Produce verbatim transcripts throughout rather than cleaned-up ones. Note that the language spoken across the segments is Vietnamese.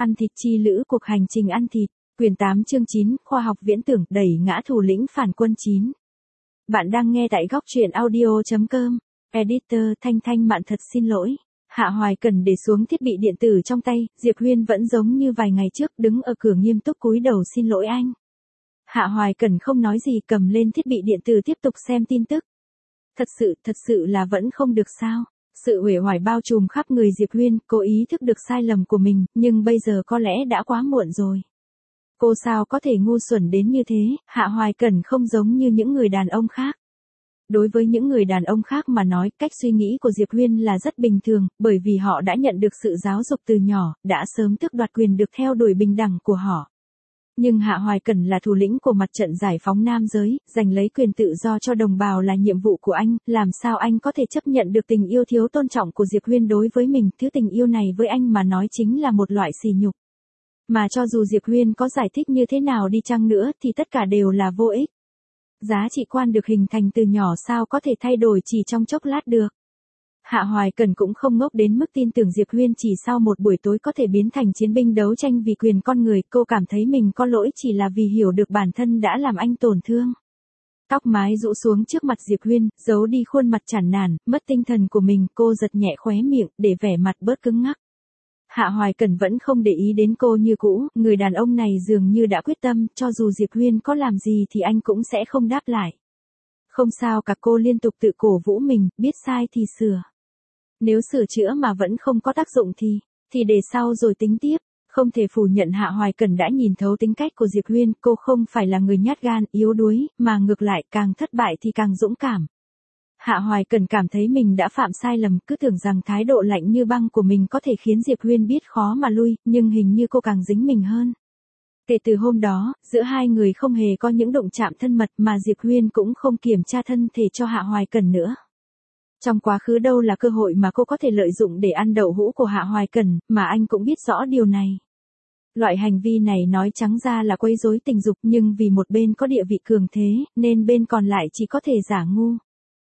Ăn thịt chi lữ cuộc hành trình ăn thịt, quyển tám chương chín, khoa học viễn tưởng đẩy ngã thủ lĩnh phản quân chín. Bạn đang nghe tại góc truyện audio.com. Editor Thanh Thanh Mạn thật xin lỗi. Hạ Hoài Cần để xuống thiết bị điện tử trong tay, Diệp Huyên vẫn giống như vài ngày trước đứng ở cửa nghiêm túc cúi đầu xin lỗi anh. Hạ Hoài Cần không nói gì cầm lên thiết bị điện tử tiếp tục xem tin tức. Thật sự, thật sự là vẫn không được sao. Sự uể oải bao trùm khắp người Diệp Huyên, cô ý thức được sai lầm của mình, nhưng bây giờ có lẽ đã quá muộn rồi. Cô sao có thể ngu xuẩn đến như thế, Hạ Hoài Cần không giống như những người đàn ông khác. Đối với những người đàn ông khác mà nói, cách suy nghĩ của Diệp Huyên là rất bình thường, bởi vì họ đã nhận được sự giáo dục từ nhỏ, đã sớm tước đoạt quyền được theo đuổi bình đẳng của họ. Nhưng Hạ Hoài Cần là thủ lĩnh của mặt trận giải phóng nam giới, giành lấy quyền tự do cho đồng bào là nhiệm vụ của anh, làm sao anh có thể chấp nhận được tình yêu thiếu tôn trọng của Diệp Huyên đối với mình, thứ tình yêu này với anh mà nói chính là một loại sỉ nhục. Mà cho dù Diệp Huyên có giải thích như thế nào đi chăng nữa thì tất cả đều là vô ích. Giá trị quan được hình thành từ nhỏ sao có thể thay đổi chỉ trong chốc lát được. Hạ Hoài Cần cũng không ngốc đến mức tin tưởng Diệp Huyên chỉ sau một buổi tối có thể biến thành chiến binh đấu tranh vì quyền con người, cô cảm thấy mình có lỗi chỉ là vì hiểu được bản thân đã làm anh tổn thương. Tóc mái rũ xuống trước mặt Diệp Huyên, giấu đi khuôn mặt chản nản, mất tinh thần của mình, cô giật nhẹ khóe miệng để vẻ mặt bớt cứng ngắc. Hạ Hoài Cần vẫn không để ý đến cô như cũ, người đàn ông này dường như đã quyết tâm, cho dù Diệp Huyên có làm gì thì anh cũng sẽ không đáp lại. Không sao cả, cô liên tục tự cổ vũ mình, biết sai thì sửa. Nếu sửa chữa mà vẫn không có tác dụng thì, thì để sau rồi tính tiếp. Không thể phủ nhận Hạ Hoài Cần đã nhìn thấu tính cách của Diệp Huyên, cô không phải là người nhát gan, yếu đuối, mà ngược lại càng thất bại thì càng dũng cảm. Hạ Hoài Cần cảm thấy mình đã phạm sai lầm, cứ tưởng rằng thái độ lạnh như băng của mình có thể khiến Diệp Huyên biết khó mà lui, nhưng hình như cô càng dính mình hơn. Kể từ hôm đó, giữa hai người không hề có những động chạm thân mật mà Diệp Huyên cũng không kiểm tra thân thể cho Hạ Hoài Cần nữa. Trong quá khứ đâu là cơ hội mà cô có thể lợi dụng để ăn đậu hũ của Hạ Hoài Cần, mà anh cũng biết rõ điều này. Loại hành vi này nói trắng ra là quấy rối tình dục, nhưng vì một bên có địa vị cường thế, nên bên còn lại chỉ có thể giả ngu.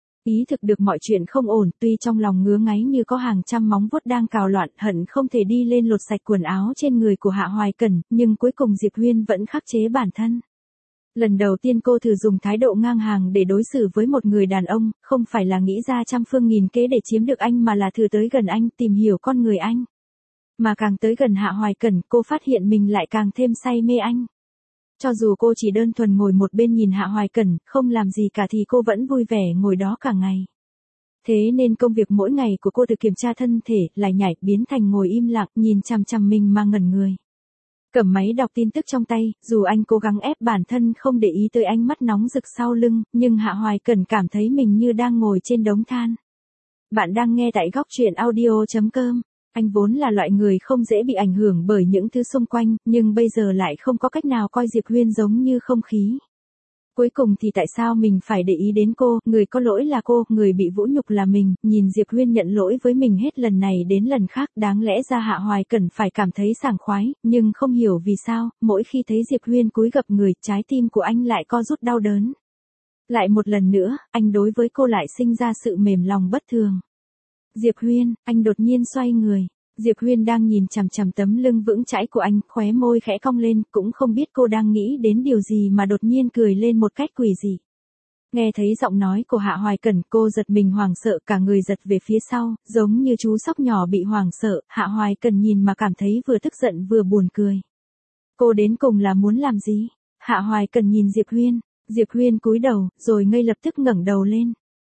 Ý thức được mọi chuyện không ổn, tuy trong lòng ngứa ngáy như có hàng trăm móng vuốt đang cào loạn, hận không thể đi lên lột sạch quần áo trên người của Hạ Hoài Cần, nhưng cuối cùng Diệp Huyên vẫn khắc chế bản thân. Lần đầu tiên cô thử dùng thái độ ngang hàng để đối xử với một người đàn ông, không phải là nghĩ ra trăm phương nghìn kế để chiếm được anh mà là thử tới gần anh, tìm hiểu con người anh. Mà càng tới gần Hạ Hoài Cần, cô phát hiện mình lại càng thêm say mê anh. Cho dù cô chỉ đơn thuần ngồi một bên nhìn Hạ Hoài Cần, không làm gì cả thì cô vẫn vui vẻ ngồi đó cả ngày. Thế nên công việc mỗi ngày của cô từ kiểm tra thân thể, lại nhảy, biến thành ngồi im lặng, nhìn chằm chằm mình mà ngẩn người. Cầm máy đọc tin tức trong tay, dù anh cố gắng ép bản thân không để ý tới ánh mắt nóng rực sau lưng, nhưng Hạ Hoài Cần cảm thấy mình như đang ngồi trên đống than. Bạn đang nghe tại góc truyện audio.com. Anh vốn là loại người không dễ bị ảnh hưởng bởi những thứ xung quanh, nhưng bây giờ lại không có cách nào coi Diệp Huyên giống như không khí. Cuối cùng thì tại sao mình phải để ý đến cô, người có lỗi là cô, người bị vũ nhục là mình, nhìn Diệp Huyên nhận lỗi với mình hết lần này đến lần khác, đáng lẽ ra Hạ Hoài Cần phải cảm thấy sảng khoái, nhưng không hiểu vì sao, mỗi khi thấy Diệp Huyên cúi gập người, trái tim của anh lại co rút đau đớn. Lại một lần nữa, anh đối với cô lại sinh ra sự mềm lòng bất thường. Diệp Huyên, anh đột nhiên xoay người. Diệp Huyên đang nhìn chằm chằm tấm lưng vững chãi của anh, khóe môi khẽ cong lên, cũng không biết cô đang nghĩ đến điều gì mà đột nhiên cười lên một cách quỷ dị. Nghe thấy giọng nói của Hạ Hoài Cần, cô giật mình hoảng sợ, cả người giật về phía sau, giống như chú sóc nhỏ bị hoảng sợ. Hạ Hoài Cần nhìn mà cảm thấy vừa tức giận vừa buồn cười. Cô đến cùng là muốn làm gì? Hạ Hoài Cần nhìn Diệp Huyên. Diệp Huyên cúi đầu, rồi ngay lập tức ngẩng đầu lên.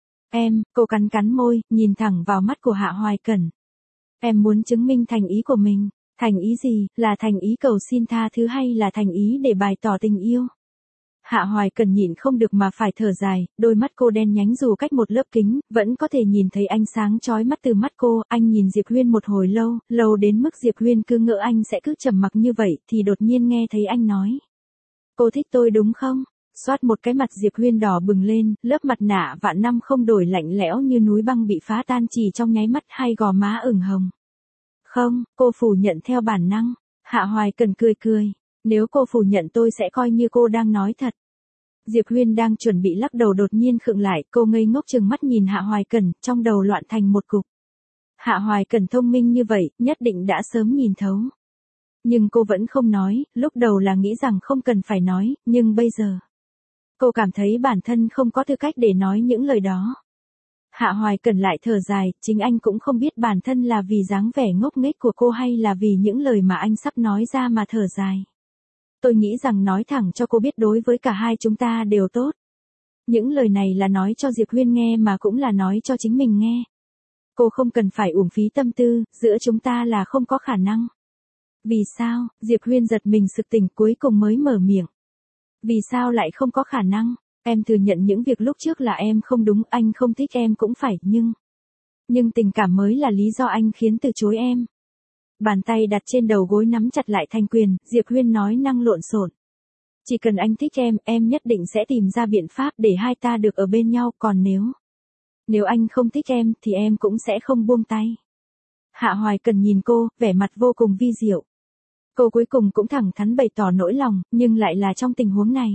Em, cô cắn cắn môi, nhìn thẳng vào mắt của Hạ Hoài Cần. Em muốn chứng minh thành ý của mình. Thành ý gì, là thành ý cầu xin tha thứ hay là thành ý để bày tỏ tình yêu? Hạ Hoài Cần nhịn không được mà phải thở dài, đôi mắt cô đen nhánh dù cách một lớp kính, vẫn có thể nhìn thấy ánh sáng chói mắt từ mắt cô. Anh nhìn Diệp Huyên một hồi lâu, lâu đến mức Diệp Huyên cứ ngỡ anh sẽ cứ trầm mặc như vậy, thì đột nhiên nghe thấy anh nói. Cô thích tôi đúng không? Xoát một cái mặt Diệp Huyên đỏ bừng lên, lớp mặt nạ vạn năm không đổi lạnh lẽo như núi băng bị phá tan chỉ trong nháy mắt, hay gò má ửng hồng. Không, cô phủ nhận theo bản năng. Hạ Hoài Cần cười cười. Nếu cô phủ nhận tôi sẽ coi như cô đang nói thật. Diệp Huyên đang chuẩn bị lắc đầu đột nhiên khựng lại, cô ngây ngốc trừng mắt nhìn Hạ Hoài Cần, trong đầu loạn thành một cục. Hạ Hoài Cần thông minh như vậy, nhất định đã sớm nhìn thấu. Nhưng cô vẫn không nói, lúc đầu là nghĩ rằng không cần phải nói, nhưng bây giờ. Cô cảm thấy bản thân không có tư cách để nói những lời đó. Hạ Hoài Cẩn lại thở dài, chính anh cũng không biết bản thân là vì dáng vẻ ngốc nghếch của cô hay là vì những lời mà anh sắp nói ra mà thở dài. Tôi nghĩ rằng nói thẳng cho cô biết đối với cả hai chúng ta đều tốt. Những lời này là nói cho Diệp Huyên nghe mà cũng là nói cho chính mình nghe. Cô không cần phải uổng phí tâm tư, giữa chúng ta là không có khả năng. Vì sao? Diệp Huyên giật mình sực tỉnh cuối cùng mới mở miệng. Vì sao lại không có khả năng? Em thừa nhận những việc lúc trước là em không đúng, anh không thích em cũng phải, nhưng... Nhưng tình cảm mới là lý do anh khiến từ chối em. Bàn tay đặt trên đầu gối nắm chặt lại thành quyền, Diệp Huyên nói năng lộn xộn. Chỉ cần anh thích em, em nhất định sẽ tìm ra biện pháp để hai ta được ở bên nhau, còn nếu... Nếu anh không thích em, thì em cũng sẽ không buông tay. Hạ Hoài Cần nhìn cô, vẻ mặt vô cùng vi diệu. Cô cuối cùng cũng thẳng thắn bày tỏ nỗi lòng, nhưng lại là trong tình huống này.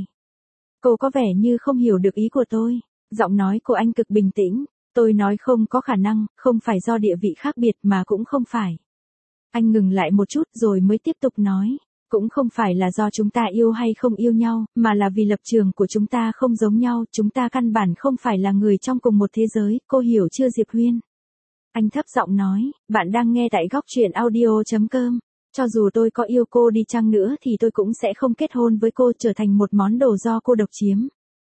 Cô có vẻ như không hiểu được ý của tôi. Giọng nói của anh cực bình tĩnh. Tôi nói không có khả năng, không phải do địa vị khác biệt mà cũng không phải. Anh ngừng lại một chút rồi mới tiếp tục nói. Cũng không phải là do chúng ta yêu hay không yêu nhau, mà là vì lập trường của chúng ta không giống nhau, chúng ta căn bản không phải là người trong cùng một thế giới, cô hiểu chưa Diệp Huyên? Anh thấp giọng nói, bạn đang nghe tại góc truyện audio chấm com. Cho dù tôi có yêu cô đi chăng nữa thì tôi cũng sẽ không kết hôn với cô, trở thành một món đồ do cô độc chiếm.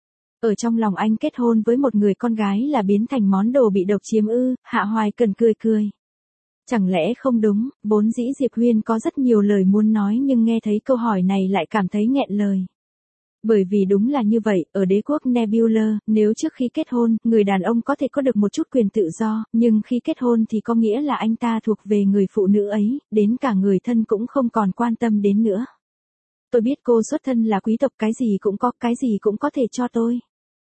Ở trong lòng anh kết hôn với một người con gái là biến thành món đồ bị độc chiếm ư? Hạ Hoài Cần cười cười. Chẳng lẽ không đúng, vốn dĩ Diệp Huyên có rất nhiều lời muốn nói nhưng nghe thấy câu hỏi này lại cảm thấy nghẹn lời. Bởi vì đúng là như vậy, ở đế quốc Nebula, nếu trước khi kết hôn, người đàn ông có thể có được một chút quyền tự do, nhưng khi kết hôn thì có nghĩa là anh ta thuộc về người phụ nữ ấy, đến cả người thân cũng không còn quan tâm đến nữa. Tôi biết cô xuất thân là quý tộc, cái gì cũng có, cái gì cũng có thể cho tôi.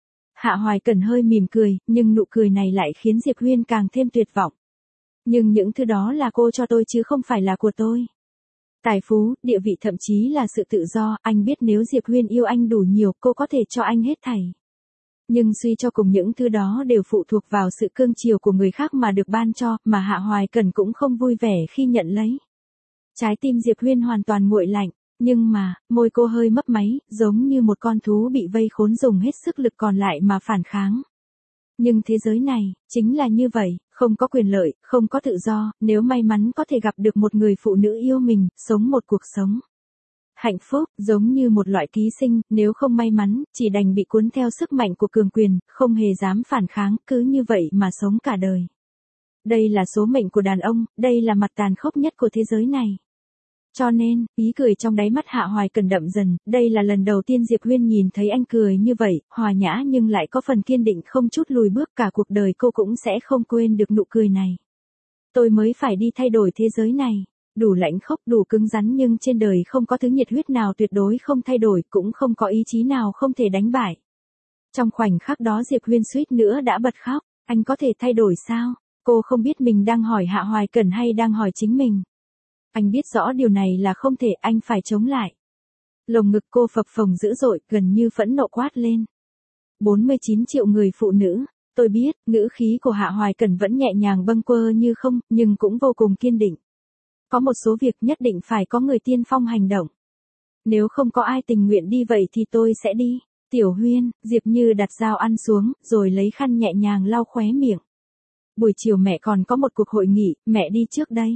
Hạ Hoài Cẩn hơi mỉm cười, nhưng nụ cười này lại khiến Diệp Huyên càng thêm tuyệt vọng. Nhưng những thứ đó là cô cho tôi chứ không phải là của tôi. Tài phú, địa vị thậm chí là sự tự do, anh biết nếu Diệp Huyên yêu anh đủ nhiều, cô có thể cho anh hết thảy. Nhưng suy cho cùng những thứ đó đều phụ thuộc vào sự cương chiều của người khác mà được ban cho, mà Hạ Hoài Cẩn cũng không vui vẻ khi nhận lấy. Trái tim Diệp Huyên hoàn toàn nguội lạnh, nhưng mà, môi cô hơi mấp máy, giống như một con thú bị vây khốn dùng hết sức lực còn lại mà phản kháng. Nhưng thế giới này, chính là như vậy, không có quyền lợi, không có tự do, nếu may mắn có thể gặp được một người phụ nữ yêu mình, sống một cuộc sống hạnh phúc, giống như một loại ký sinh, nếu không may mắn, chỉ đành bị cuốn theo sức mạnh của cường quyền, không hề dám phản kháng, cứ như vậy mà sống cả đời. Đây là số mệnh của đàn ông, đây là mặt tàn khốc nhất của thế giới này. Cho nên, ý cười trong đáy mắt Hạ Hoài Cần đậm dần, đây là lần đầu tiên Diệp Huyên nhìn thấy anh cười như vậy, hòa nhã nhưng lại có phần kiên định không chút lùi bước, cả cuộc đời cô cũng sẽ không quên được nụ cười này. Tôi mới phải đi thay đổi thế giới này, đủ lãnh khốc, đủ cứng rắn nhưng trên đời không có thứ nhiệt huyết nào tuyệt đối không thay đổi, cũng không có ý chí nào không thể đánh bại. Trong khoảnh khắc đó Diệp Huyên suýt nữa đã bật khóc, anh có thể thay đổi sao? Cô không biết mình đang hỏi Hạ Hoài Cẩn hay đang hỏi chính mình. Anh biết rõ điều này là không thể, anh phải chống lại. Lồng ngực cô phập phồng dữ dội, gần như phẫn nộ quát lên. bốn mươi chín triệu người phụ nữ, tôi biết, ngữ khí của Hạ Hoài Cẩn vẫn nhẹ nhàng bâng quơ như không, nhưng cũng vô cùng kiên định. Có một số việc nhất định phải có người tiên phong hành động. Nếu không có ai tình nguyện đi vậy thì tôi sẽ đi. Tiểu Huyên, Diệp Như đặt dao ăn xuống, rồi lấy khăn nhẹ nhàng lau khóe miệng. Buổi chiều mẹ còn có một cuộc hội nghị, mẹ đi trước đây.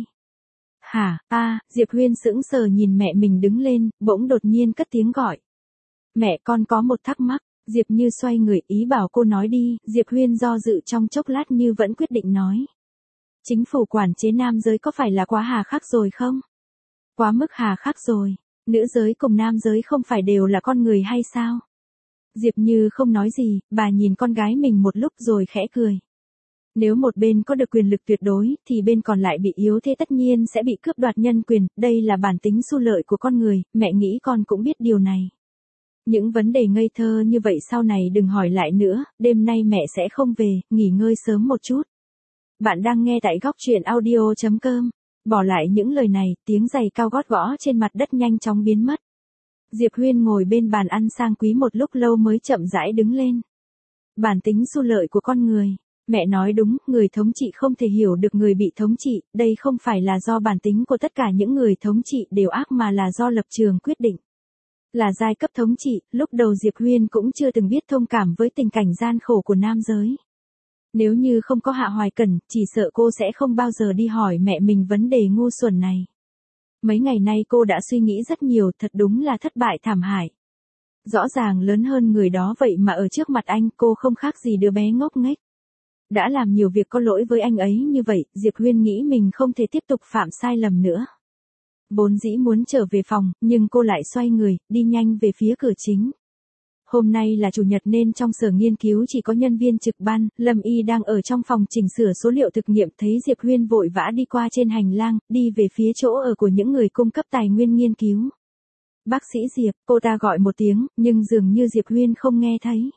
Hả, a, à, Diệp Huyên sững sờ nhìn mẹ mình đứng lên, bỗng đột nhiên cất tiếng gọi. Mẹ con có một thắc mắc, Diệp Như xoay người ý bảo cô nói đi, Diệp Huyên do dự trong chốc lát như vẫn quyết định nói. Chính phủ quản chế nam giới có phải là quá hà khắc rồi không? Quá mức hà khắc rồi, nữ giới cùng nam giới không phải đều là con người hay sao? Diệp Như không nói gì, bà nhìn con gái mình một lúc rồi khẽ cười. Nếu một bên có được quyền lực tuyệt đối, thì bên còn lại bị yếu thế tất nhiên sẽ bị cướp đoạt nhân quyền, đây là bản tính xu lợi của con người, mẹ nghĩ con cũng biết điều này. Những vấn đề ngây thơ như vậy sau này đừng hỏi lại nữa, đêm nay mẹ sẽ không về, nghỉ ngơi sớm một chút. Bạn đang nghe tại góc truyện audio chấm com. Bỏ lại những lời này, tiếng giày cao gót gõ trên mặt đất nhanh chóng biến mất. Diệp Huyên ngồi bên bàn ăn sang quý một lúc lâu mới chậm rãi đứng lên. Bản tính xu lợi của con người. Mẹ nói đúng, người thống trị không thể hiểu được người bị thống trị, đây không phải là do bản tính của tất cả những người thống trị đều ác mà là do lập trường quyết định. Là giai cấp thống trị, lúc đầu Diệp Huyên cũng chưa từng biết thông cảm với tình cảnh gian khổ của nam giới. Nếu như không có Hạ Hoài Cẩn, chỉ sợ cô sẽ không bao giờ đi hỏi mẹ mình vấn đề ngu xuẩn này. Mấy ngày nay cô đã suy nghĩ rất nhiều, thật đúng là thất bại thảm hại. Rõ ràng lớn hơn người đó vậy mà ở trước mặt anh cô không khác gì đứa bé ngốc nghếch. Đã làm nhiều việc có lỗi với anh ấy như vậy, Diệp Huyên nghĩ mình không thể tiếp tục phạm sai lầm nữa. Vốn dĩ muốn trở về phòng, nhưng cô lại xoay người, đi nhanh về phía cửa chính. Hôm nay là chủ nhật nên trong sở nghiên cứu chỉ có nhân viên trực ban, Lâm Y đang ở trong phòng chỉnh sửa số liệu thực nghiệm thấy Diệp Huyên vội vã đi qua trên hành lang, đi về phía chỗ ở của những người cung cấp tài nguyên nghiên cứu. Bác sĩ Diệp, cô ta gọi một tiếng, nhưng dường như Diệp Huyên không nghe thấy.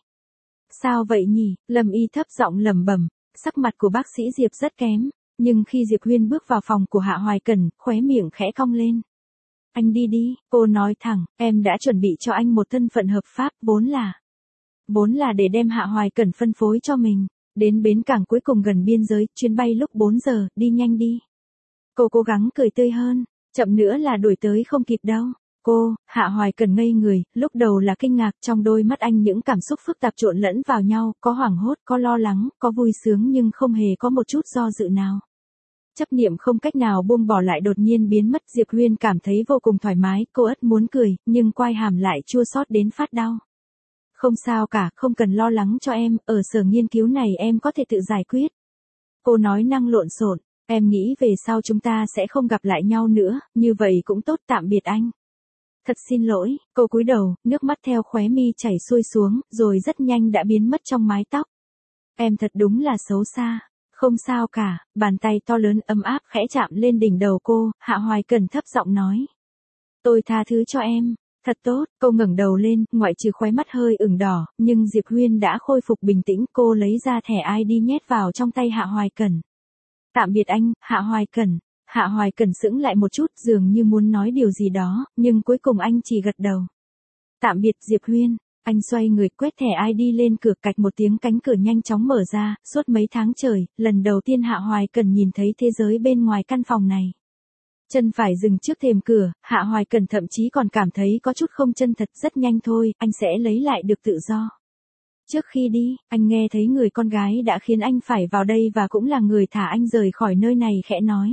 Sao vậy nhỉ? Lâm Y thấp giọng lẩm bẩm, sắc mặt của bác sĩ Diệp rất kém, nhưng khi Diệp Huyên bước vào phòng của Hạ Hoài Cẩn, khóe miệng khẽ cong lên. Anh đi đi, cô nói thẳng, em đã chuẩn bị cho anh một thân phận hợp pháp, vốn là. Vốn là để đem Hạ Hoài Cẩn phân phối cho mình, đến bến cảng cuối cùng gần biên giới, chuyến bay lúc bốn giờ, đi nhanh đi. Cô cố gắng cười tươi hơn, chậm nữa là đuổi tới không kịp đâu. Cô, Hạ Hoài Cẩn ngây người, lúc đầu là kinh ngạc, trong đôi mắt anh những cảm xúc phức tạp trộn lẫn vào nhau, có hoảng hốt, có lo lắng, có vui sướng nhưng không hề có một chút do dự nào. Chấp niệm không cách nào buông bỏ lại đột nhiên biến mất, Diệp Huyên cảm thấy vô cùng thoải mái, cô ất muốn cười, nhưng quai hàm lại chua xót đến phát đau. Không sao cả, không cần lo lắng cho em, ở sở nghiên cứu này em có thể tự giải quyết. Cô nói năng lộn xộn, em nghĩ về sau chúng ta sẽ không gặp lại nhau nữa, như vậy cũng tốt, tạm biệt anh. Thật xin lỗi, cô cúi đầu, nước mắt theo khóe mi chảy xuôi xuống, rồi rất nhanh đã biến mất trong mái tóc. Em thật đúng là xấu xa. Không sao cả, bàn tay to lớn ấm áp khẽ chạm lên đỉnh đầu cô, Hạ Hoài Cẩn thấp giọng nói. Tôi tha thứ cho em, thật tốt, cô ngẩng đầu lên, ngoại trừ khóe mắt hơi ửng đỏ, nhưng Diệp Huyên đã khôi phục bình tĩnh, cô lấy ra thẻ i đê nhét vào trong tay Hạ Hoài Cẩn. Tạm biệt anh, Hạ Hoài Cẩn. Hạ Hoài Cẩn sững lại một chút, dường như muốn nói điều gì đó, nhưng cuối cùng anh chỉ gật đầu. Tạm biệt Diệp Huyên. Anh xoay người quét thẻ i đê lên cửa, cạch một tiếng cánh cửa nhanh chóng mở ra, suốt mấy tháng trời, lần đầu tiên Hạ Hoài Cẩn nhìn thấy thế giới bên ngoài căn phòng này. Chân phải dừng trước thềm cửa, Hạ Hoài Cẩn thậm chí còn cảm thấy có chút không chân thật, rất nhanh thôi, anh sẽ lấy lại được tự do. Trước khi đi, anh nghe thấy người con gái đã khiến anh phải vào đây và cũng là người thả anh rời khỏi nơi này khẽ nói.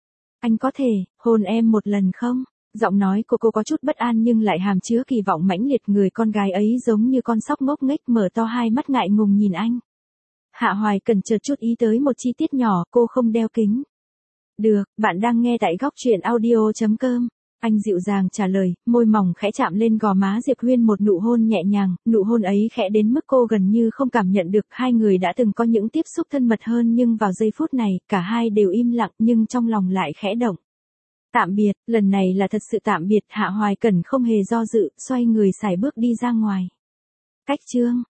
Anh có thể, hôn em một lần không? Giọng nói của cô có chút bất an nhưng lại hàm chứa kỳ vọng mãnh liệt, người con gái ấy giống như con sóc ngốc nghếch mở to hai mắt ngại ngùng nhìn anh. Hạ Hoài Cẩn chợt chút ý tới một chi tiết nhỏ, cô không đeo kính. Được, bạn đang nghe tại góc truyện audio chấm com. Anh dịu dàng trả lời, môi mỏng khẽ chạm lên gò má Diệp Huyên một nụ hôn nhẹ nhàng, nụ hôn ấy khẽ đến mức cô gần như không cảm nhận được, hai người đã từng có những tiếp xúc thân mật hơn nhưng vào giây phút này, cả hai đều im lặng nhưng trong lòng lại khẽ động. Tạm biệt, lần này là thật sự tạm biệt, Hạ Hoài Cẩn không hề do dự, xoay người sải bước đi ra ngoài. Cách chương